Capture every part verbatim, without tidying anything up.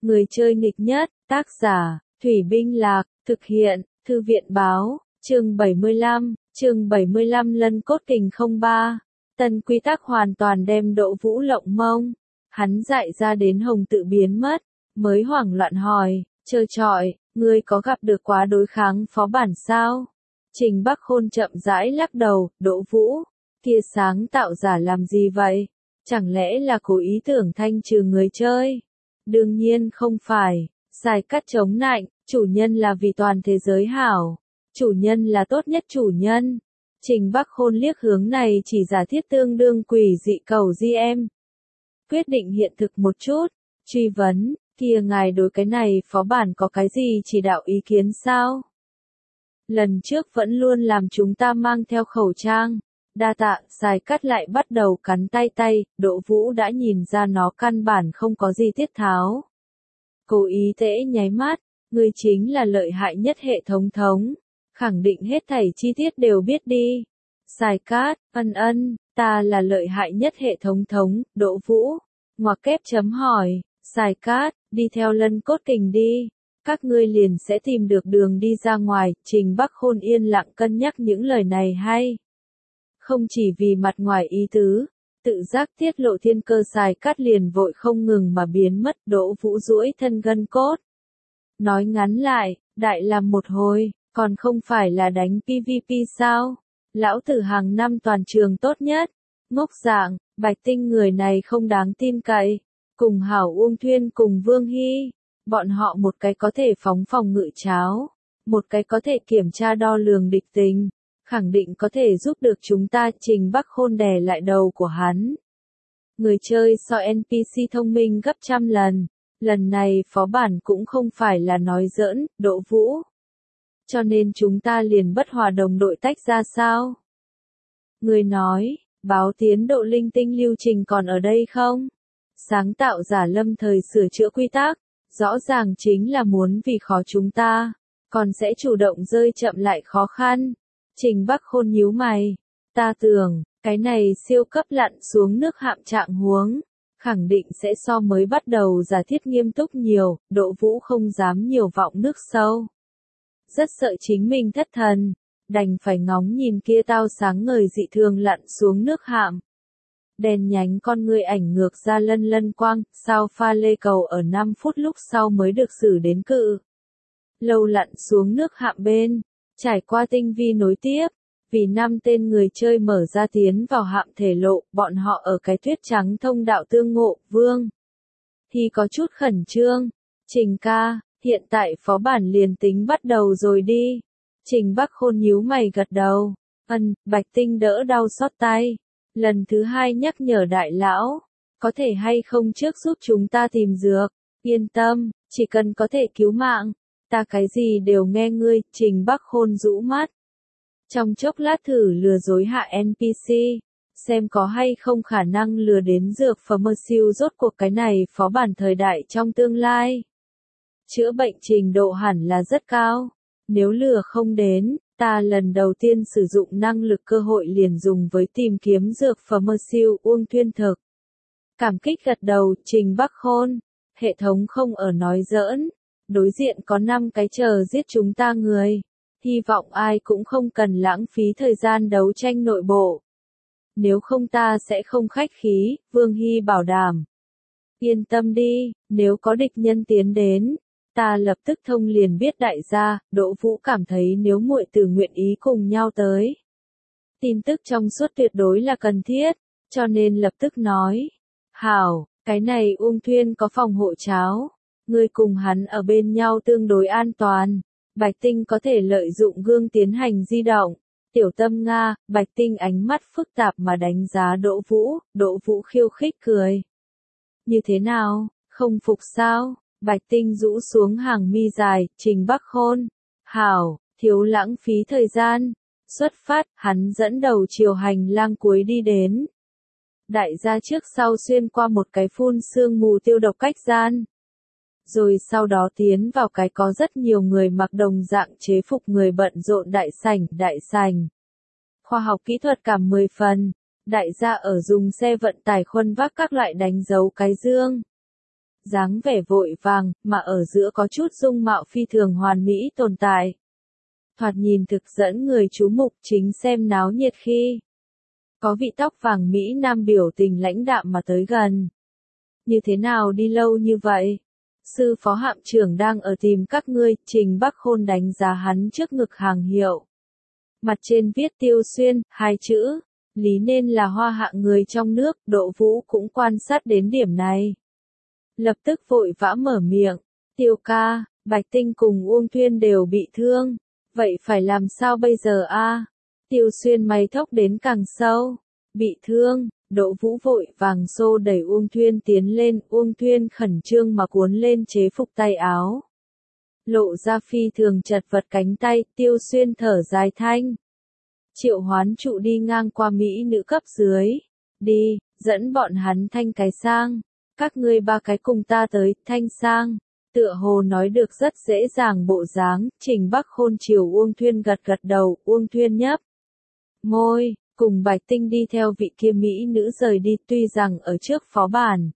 Người chơi nghịch nhất, tác giả, Thủy Binh Lạc, thực hiện, Thư viện Báo, chương bảy mươi lăm, chương bảy mươi lăm Lân Cốt Kình không ba. Tân quy tắc hoàn toàn đem Đỗ Vũ lộng mông. Hắn dại ra đến hồng tự biến mất, mới hoảng loạn hỏi, trơ trọi, ngươi có gặp được quá đối kháng phó bản sao? Trình Bắc Khôn chậm rãi lắc đầu, Đỗ Vũ, kia sáng tạo giả làm gì vậy? Chẳng lẽ là cố ý tưởng thanh trừ người chơi? Đương nhiên không phải, Giải Cát chống nạnh, chủ nhân là vì toàn thế giới hảo, chủ nhân là tốt nhất chủ nhân. Trình Bắc Khôn liếc hướng này chỉ giả thiết tương đương quỷ dị cầu gi em. Quyết định hiện thực một chút, truy vấn, kia ngài đối cái này phó bản có cái gì chỉ đạo ý kiến sao? Lần trước vẫn luôn làm chúng ta mang theo khẩu trang. Đa tạ, Giải Cát lại bắt đầu cắn tay tay, Đỗ Vũ đã nhìn ra nó căn bản không có gì tiết tháo. Cố ý tễ nháy mắt, ngươi chính là lợi hại nhất hệ thống thống, khẳng định hết thảy chi tiết đều biết đi. Giải Cát, ân ân, ta là lợi hại nhất hệ thống thống, Đỗ Vũ, ngoặc kép chấm hỏi, Giải Cát, đi theo Lân Cốt Kình đi, các ngươi liền sẽ tìm được đường đi ra ngoài. Trình Bắc Khôn yên lặng cân nhắc những lời này hay. Không chỉ vì mặt ngoài ý tứ, tự giác tiết lộ thiên cơ. Giải Cát liền vội không ngừng mà biến mất. Đỗ Vũ duỗi thân gân cốt. Nói ngắn lại, đại làm một hồi, còn không phải là đánh pê vê pê sao? Lão tử hàng năm toàn trường tốt nhất. Ngốc dạng, Bạch Tinh người này không đáng tin cậy. Cùng Hảo Uông Thuyên cùng Vương Hy, bọn họ một cái có thể phóng phòng ngự cháo, một cái có thể kiểm tra đo lường địch tình, khẳng định có thể giúp được chúng ta. Trình Bắc Khôn đè lại đầu của hắn. Người chơi so en pê xê thông minh gấp trăm lần, lần này phó bản cũng không phải là nói giỡn, Đỗ Vũ. Cho nên chúng ta liền bất hòa đồng đội tách ra sao? Người nói, báo tiến độ linh tinh lưu trình còn ở đây không? Sáng tạo giả lâm thời sửa chữa quy tắc, rõ ràng chính là muốn vì khó chúng ta, còn sẽ chủ động rơi chậm lại khó khăn. Trình Bắc Khôn nhíu mày, ta tưởng, cái này siêu cấp lặn xuống nước hạm trạng huống, khẳng định sẽ so mới bắt đầu giả thiết nghiêm túc nhiều. Đỗ Vũ không dám nhiều vọng nước sâu. Rất sợ chính mình thất thần, đành phải ngóng nhìn kia tao sáng ngời dị thường lặn xuống nước hạm. Đèn nhánh con người ảnh ngược ra lân lân quang, sao pha lê cầu ở năm phút lúc sau mới được xử đến cự. Lâu lặn xuống nước hạm bên, trải qua tinh vi nối tiếp, vì năm tên người chơi mở ra tiến vào hạm thể lộ, bọn họ ở cái tuyết trắng thông đạo tương ngộ. Vương thì có chút khẩn trương, Trình ca, hiện tại phó bản liền tính bắt đầu rồi đi. Trình Bắc Khôn nhíu mày gật đầu, ân, Bạch Tinh đỡ đau xót tay. Lần thứ hai nhắc nhở đại lão, có thể hay không trước giúp chúng ta tìm dược, yên tâm, chỉ cần có thể cứu mạng, ta cái gì đều nghe ngươi. Trình Bắc Khôn rũ mắt. Trong chốc lát thử lừa dối hạ en pê xê, xem có hay không khả năng lừa đến dược phẩm siêu. Rốt cuộc cái này phó bản thời đại trong tương lai. Chữa bệnh trình độ hẳn là rất cao, nếu lừa không đến, ta lần đầu tiên sử dụng năng lực cơ hội liền dùng với tìm kiếm dược phẩm siêu. Uông Thuyên thực cảm kích gật đầu. Trình Bắc Khôn, hệ thống không ở nói giỡn, đối diện có năm cái chờ giết chúng ta người, hy vọng ai cũng không cần lãng phí thời gian đấu tranh nội bộ, nếu không ta sẽ không khách khí. Vương Hy bảo đảm. Yên tâm đi, nếu có địch nhân tiến đến, ta lập tức thông liền biết đại gia. Đỗ Vũ cảm thấy nếu muội tử nguyện ý cùng nhau tới, tin tức trong suốt tuyệt đối là cần thiết, cho nên lập tức nói, hảo, cái này Uông Thuyên có phòng hộ cháo, ngươi cùng hắn ở bên nhau tương đối an toàn. Bạch Tinh có thể lợi dụng gương tiến hành di động. Tiểu Tâm Nga, Bạch Tinh ánh mắt phức tạp mà đánh giá Đỗ Vũ. Đỗ Vũ khiêu khích cười. Như thế nào, không phục sao? Bạch Tinh rũ xuống hàng mi dài. Trình Bắc Khôn, hảo, thiếu lãng phí thời gian. Xuất phát, hắn dẫn đầu chiều hành lang cuối đi đến. Đại gia trước sau xuyên qua một cái phun sương mù tiêu độc cách gian. Rồi sau đó tiến vào cái có rất nhiều người mặc đồng dạng chế phục người bận rộn đại sảnh. Đại sảnh khoa học kỹ thuật cảm mười phần, đại gia ở dùng xe vận tải khuân vác các loại đánh dấu cái dương. dáng vẻ vội vàng, mà ở giữa có chút dung mạo phi thường hoàn mỹ tồn tại. Thoạt nhìn thực dẫn người chú mục, chính xem náo nhiệt khi có vị tóc vàng Mỹ Nam biểu tình lãnh đạm mà tới gần. Như thế nào đi lâu như vậy? Sư phó hạm trưởng đang ở tìm các ngươi, Trình Bắc Khôn đánh giá hắn trước ngực hàng hiệu. Mặt trên viết Tiêu Xuyên, hai chữ, lý nên là hoa hạng người trong nước, Đỗ Vũ cũng quan sát đến điểm này. Lập tức vội vã mở miệng, Tiêu ca, Bạch Tinh cùng Uông Thuyên đều bị thương, vậy phải làm sao bây giờ a? Tiêu Xuyên mày thốc đến càng sâu, bị thương. Đỗ Vũ vội vàng xô đẩy Uông Thuyên tiến lên, Uông Thuyên khẩn trương mà cuốn lên chế phục tay áo. Lộ ra phi thường chật vật cánh tay, Tiêu Xuyên thở dài thanh. Triệu Hoán trụ đi ngang qua Mỹ nữ cấp dưới. Đi, dẫn bọn hắn thanh cái sang. Các ngươi ba cái cùng ta tới, thanh sang. Tựa hồ nói được rất dễ dàng bộ dáng, Trình Bắc Khôn chiều Uông Thuyên gật gật đầu, Uông Thuyên nhấp môi. Cùng Bạch Tinh đi theo vị kia Mỹ nữ rời đi, tuy rằng ở trước phó bản.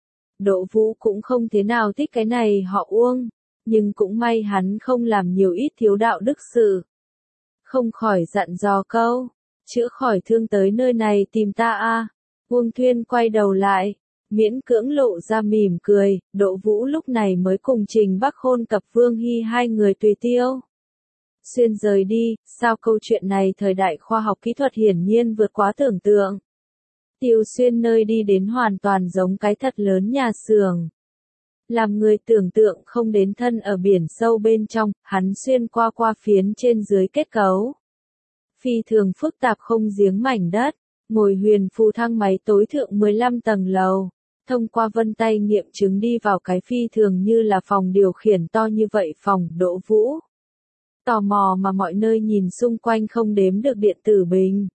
Đỗ Vũ cũng không thế nào thích cái này họ Uông, nhưng cũng may hắn không làm nhiều ít thiếu đạo đức sự. Không khỏi dặn dò câu, chữa khỏi thương tới nơi này tìm ta a. Uông Thuyên quay đầu lại, miễn cưỡng lộ ra mỉm cười, Đỗ Vũ lúc này mới cùng Trình Bắc Khôn cặp Vương Hy hai người tùy Tiêu Xuyên rời đi, sao câu chuyện này thời đại khoa học kỹ thuật hiển nhiên vượt quá tưởng tượng. Tiêu Xuyên nơi đi đến hoàn toàn giống cái thật lớn nhà xưởng. Làm người tưởng tượng không đến thân ở biển sâu bên trong, hắn xuyên qua qua phiến trên dưới kết cấu. Phi thường phức tạp không giếng mảnh đất, ngồi huyền phù thang máy tối thượng mười lăm tầng lầu. Thông qua vân tay nghiệm chứng đi vào cái phi thường như là phòng điều khiển to như vậy phòng Đỗ Vũ. Tò mò mà mọi nơi nhìn xung quanh không đếm được điện tử bình.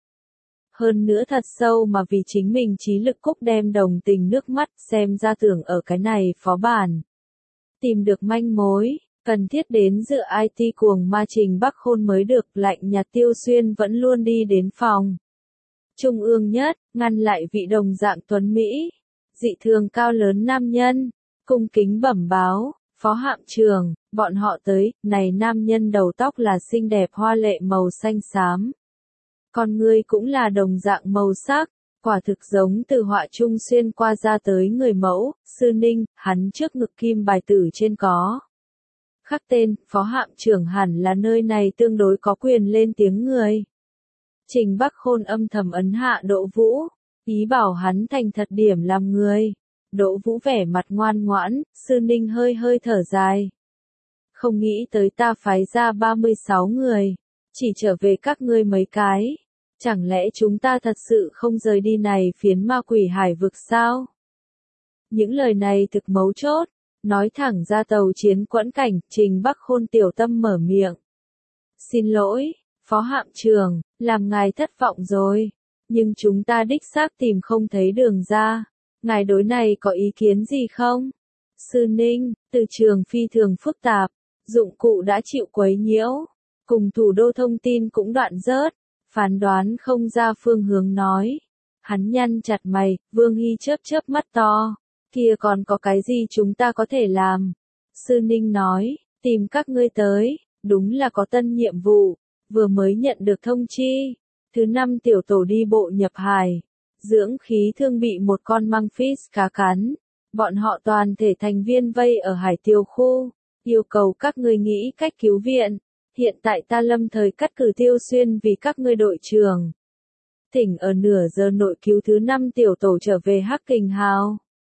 Hơn nữa thật sâu mà vì chính mình trí lực cúc đem đồng tình nước mắt xem ra tưởng ở cái này phó bản. Tìm được manh mối, cần thiết đến dựa i tê cuồng ma Trình Bắc Khôn mới được, lạnh nhạt Tiêu Xuyên vẫn luôn đi đến phòng. Trung ương nhất, ngăn lại vị đồng dạng tuấn Mỹ, dị thường cao lớn nam nhân, cung kính bẩm báo. Phó hạm trưởng, bọn họ tới, này nam nhân đầu tóc là xinh đẹp hoa lệ màu xanh xám. Con ngươi cũng là đồng dạng màu sắc, quả thực giống từ họa trung xuyên qua ra tới người mẫu, Sư Ninh, hắn trước ngực kim bài tử trên có. Khắc tên, phó hạm trưởng hẳn là nơi này tương đối có quyền lên tiếng người. Trình Bắc Khôn âm thầm ấn hạ Đỗ Vũ, ý bảo hắn thành thật điểm làm người. Đỗ Vũ vẻ mặt ngoan ngoãn, Sư Ninh hơi hơi thở dài. Không nghĩ tới ta phái ra ba mươi sáu người, chỉ trở về các ngươi mấy cái. Chẳng lẽ chúng ta thật sự không rời đi này phiến ma quỷ hải vực sao? Những lời này thực mấu chốt, nói thẳng ra tàu chiến quẫn cảnh, Trình Bắc Khôn tiểu tâm mở miệng. Xin lỗi, phó hạm trưởng, làm ngài thất vọng rồi, nhưng chúng ta đích xác tìm không thấy đường ra. Ngài đối này có ý kiến gì không? Sư Ninh, từ trường phi thường phức tạp, dụng cụ đã chịu quấy nhiễu, cùng thủ đô thông tin cũng đoạn rớt, phán đoán không ra phương hướng nói. Hắn nhăn chặt mày, Vương Hy chớp chớp mắt to, kia còn có cái gì chúng ta có thể làm? Sư Ninh nói, tìm các ngươi tới, đúng là có tân nhiệm vụ, vừa mới nhận được thông chi. Thứ năm tiểu tổ đi bộ nhập hải. Dưỡng khí thương bị một con măng fish cá cắn. Bọn họ toàn thể thành viên vây ở hải tiêu khu, yêu cầu các ngươi nghĩ cách cứu viện. Hiện tại ta lâm thời cắt cử Tiêu Xuyên vì các ngươi đội trưởng. Thỉnh ở nửa giờ nội cứu thứ năm tiểu tổ trở về Hắc Kình Hào.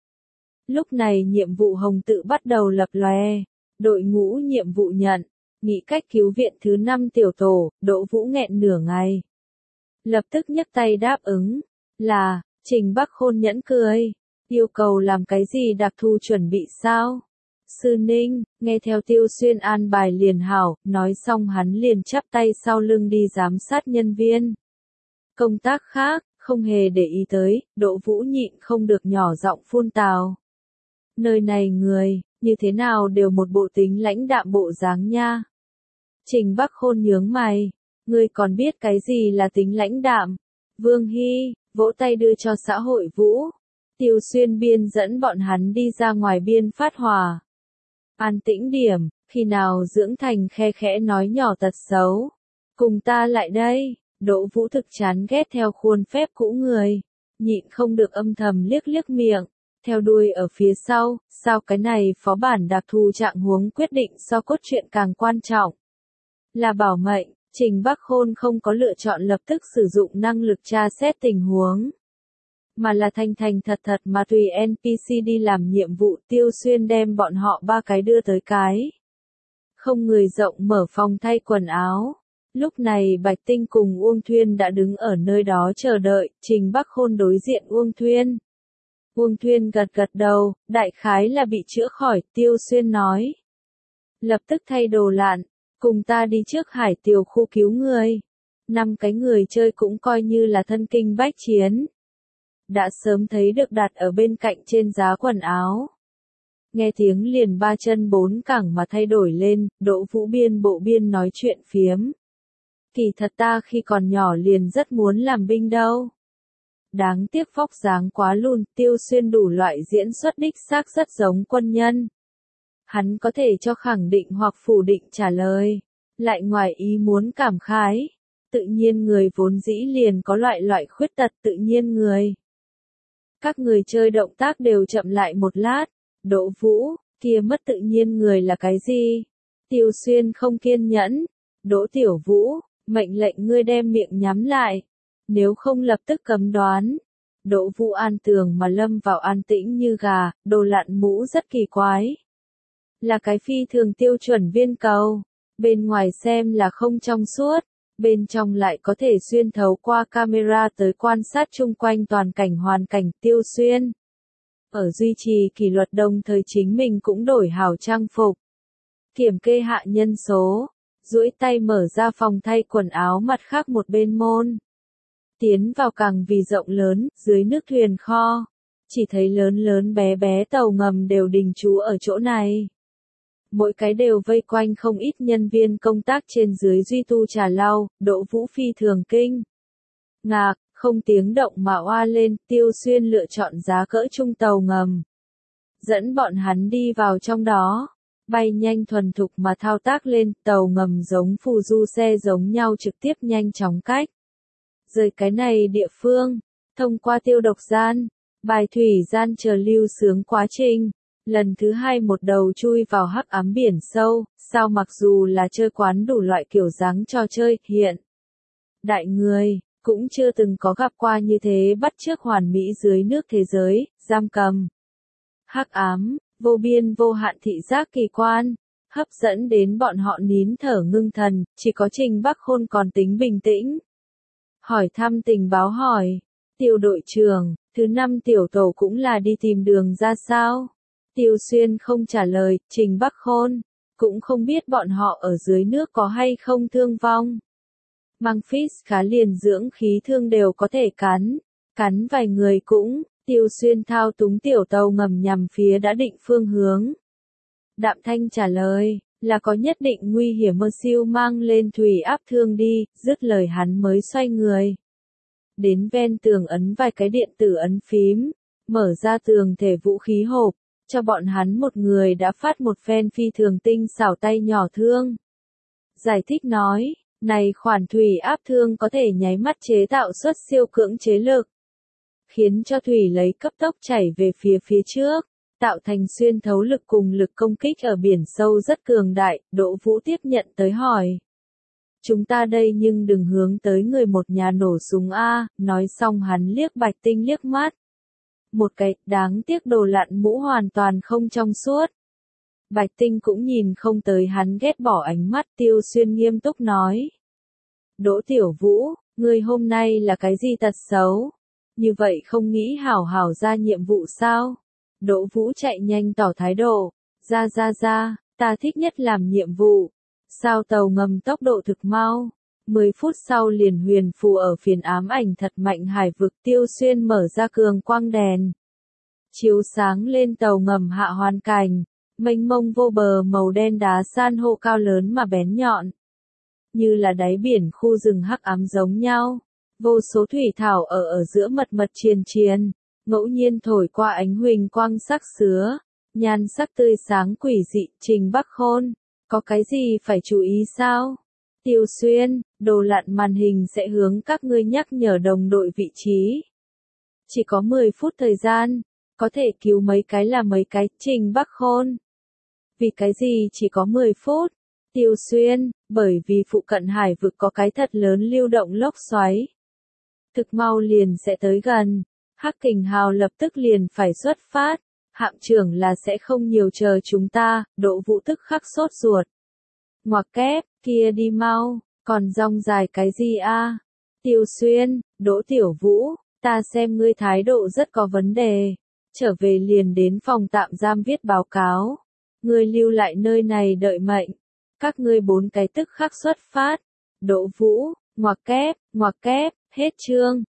Lúc này nhiệm vụ hồng tự bắt đầu lập lòe. Đội ngũ nhiệm vụ nhận, nghĩ cách cứu viện thứ năm tiểu tổ, Đỗ Vũ nghẹn nửa ngày. Lập tức nhấc tay đáp ứng. Là, Trình Bắc Khôn nhẫn cười, yêu cầu làm cái gì đặc thù chuẩn bị sao? Sư Ninh, nghe theo Tiêu Xuyên an bài liền hảo, nói xong hắn liền chắp tay sau lưng đi giám sát nhân viên. Công tác khác, không hề để ý tới, Đỗ Vũ nhịn không được nhỏ giọng phun tào. Nơi này người, như thế nào đều một bộ tính lãnh đạm bộ dáng nha. Trình Bắc Khôn nhướng mày, ngươi còn biết cái gì là tính lãnh đạm? Vương Hy vỗ tay đưa cho xã hội Vũ. Tiêu Xuyên biên dẫn bọn hắn đi ra ngoài biên phát hỏa. An tĩnh điểm, khi nào Dưỡng Thành khe khẽ nói nhỏ tật xấu. Cùng ta lại đây, Đỗ Vũ thực chán ghét theo khuôn phép cũ người. Nhịn không được âm thầm liếc liếc miệng, theo đuôi ở phía sau, sao cái này phó bản đặc thù trạng huống quyết định so cốt truyện càng quan trọng. Là bảo mệnh, Trình Bắc Khôn không có lựa chọn lập tức sử dụng năng lực tra xét tình huống. Mà là thành thành thật thật mà tùy en pê xê đi làm nhiệm vụ. Tiêu Xuyên đem bọn họ ba cái đưa tới cái không người rộng mở phòng thay quần áo. Lúc này Bạch Tinh cùng Uông Thuyên đã đứng ở nơi đó chờ đợi. Trình Bắc Khôn đối diện Uông Thuyên. Uông Thuyên gật gật đầu, đại khái là bị chữa khỏi. Tiêu Xuyên nói, lập tức thay đồ lặn, cùng ta đi trước hải tiểu khu cứu người. Năm cái người chơi cũng coi như là thân kinh bách chiến. Đã sớm thấy được đặt ở bên cạnh trên giá quần áo. Nghe tiếng liền ba chân bốn cẳng mà thay đổi lên. Đỗ Vũ biên bộ biên nói chuyện phiếm. Kỳ thật ta khi còn nhỏ liền rất muốn làm binh đâu. Đáng tiếc vóc dáng quá lùn. Tiêu Xuyên đủ loại diễn xuất đích xác rất giống quân nhân. Hắn có thể cho khẳng định hoặc phủ định trả lời. Lại ngoài ý muốn cảm khái. Tự nhiên người vốn dĩ liền có loại loại khuyết tật tự nhiên người. Các người chơi động tác đều chậm lại một lát. Đỗ Vũ, kia mất tự nhiên người là cái gì? Tiêu Xuyên không kiên nhẫn. Đỗ Tiểu Vũ, mệnh lệnh ngươi đem miệng nhắm lại. Nếu không lập tức cấm đoán. Đỗ Vũ an tường mà lâm vào an tĩnh như gà. Đồ lặn mũ rất kỳ quái. Là cái phi thường tiêu chuẩn viên cầu. Bên ngoài xem là không trong suốt. Bên trong lại có thể xuyên thấu qua camera tới quan sát chung quanh toàn cảnh hoàn cảnh. Tiêu Xuyên ở duy trì kỷ luật đồng thời chính mình cũng đổi hảo trang phục. Kiểm kê hạ nhân số, duỗi tay mở ra phòng thay quần áo mặt khác một bên môn. Tiến vào càng vì rộng lớn, dưới nước thuyền kho. Chỉ thấy lớn lớn bé bé tàu ngầm đều đình trú ở chỗ này. Mỗi cái đều vây quanh không ít nhân viên công tác trên dưới duy tu trà lau. Đỗ Vũ phi thường kinh ngạc, không tiếng động mà oa lên. Tiêu Xuyên lựa chọn giá cỡ trung tàu ngầm. Dẫn bọn hắn đi vào trong đó. Bay nhanh thuần thục mà thao tác lên. Tàu ngầm giống phù du xe giống nhau trực tiếp nhanh chóng cách rời cái này địa phương. Thông qua tiêu độc gian, bài thủy gian chờ lưu sướng quá trình. Lần thứ hai một đầu chui vào hắc ám biển sâu. Sao mặc dù là chơi quán đủ loại kiểu dáng trò chơi hiện đại người cũng chưa từng có gặp qua như thế bắt chước hoàn mỹ dưới nước thế giới, giam cầm. Hắc ám, vô biên vô hạn thị giác kỳ quan, hấp dẫn đến bọn họ nín thở ngưng thần. Chỉ có Trình Bắc Khôn còn tính bình tĩnh. Hỏi thăm tình báo hỏi, Tiêu đội trưởng, thứ năm tiểu tổ cũng là đi tìm đường ra sao? Tiêu Xuyên không trả lời. Trình Bắc Khôn cũng không biết bọn họ ở dưới nước có hay không thương vong. Mang Fish khá liền dưỡng khí thương đều có thể cắn, cắn vài người cũng. Tiêu Xuyên thao túng tiểu tàu ngầm nhằm phía đã định phương hướng. Đạm Thanh trả lời, là có nhất định nguy hiểm. Mơ siêu mang lên thủy áp thương đi. Dứt lời hắn mới xoay người đến ven tường ấn vài cái điện tử ấn phím, mở ra tường thể vũ khí hộp, cho bọn hắn một người đã phát một phen phi thường tinh xảo tay nhỏ thương. Giải thích nói, này khoản thủy áp thương có thể nháy mắt chế tạo xuất siêu cưỡng chế lực, khiến cho thủy lấy cấp tốc chảy về phía phía trước, tạo thành xuyên thấu lực cùng lực công kích ở biển sâu rất cường đại. Đỗ Vũ tiếp nhận tới hỏi, chúng ta đây nhưng đừng hướng tới người một nhà nổ súng a. Nói xong hắn liếc Bạch Tinh liếc mắt một cái, đáng tiếc đồ lặn mũ hoàn toàn không trong suốt. Bạch Tinh cũng nhìn không tới hắn ghét bỏ ánh mắt. Tiêu Xuyên nghiêm túc nói, Đỗ Tiểu Vũ, ngươi hôm nay là cái gì tật xấu? Như vậy không nghĩ hảo hảo ra nhiệm vụ sao? Đỗ Vũ chạy nhanh tỏ thái độ, ra ra ra, ta thích nhất làm nhiệm vụ. Sao tàu ngầm tốc độ thực mau? mười phút sau liền huyền phù ở phiến ám ảnh thật mạnh hải vực. Tiêu Xuyên mở ra cường quang đèn, chiếu sáng lên tàu ngầm hạ hoàn cảnh, mênh mông vô bờ màu đen đá san hô cao lớn mà bén nhọn, như là đáy biển khu rừng hắc ám giống nhau. Vô số thủy thảo ở ở giữa mật mật triền triền, ngẫu nhiên thổi qua ánh huỳnh quang sắc sứa, nhan sắc tươi sáng quỷ dị. Trình Bắc Khôn, có cái gì phải chú ý sao? Tiêu Xuyên, đồ lặn màn hình sẽ hướng các ngươi nhắc nhở đồng đội vị trí. Chỉ có mười phút thời gian, có thể cứu mấy cái là mấy cái. Trình Bắc Khôn, vì cái gì chỉ có mười phút? Tiêu Xuyên, bởi vì phụ cận hải vực có cái thật lớn lưu động lốc xoáy. Thực mau liền sẽ tới gần, Hắc Kình Hào lập tức liền phải xuất phát, hạm trưởng là sẽ không nhiều chờ chúng ta. Đỗ Vũ tức khắc sốt ruột. Ngoặc kép, kia đi mau, còn rong dài cái gì a? Tiêu Xuyên, Đỗ Tiểu Vũ, ta xem ngươi thái độ rất có vấn đề, trở về liền đến phòng tạm giam viết báo cáo. Ngươi lưu lại nơi này đợi mệnh. Các ngươi bốn cái tức khắc xuất phát. Đỗ Vũ, ngoặc kép, ngoặc kép, hết chương.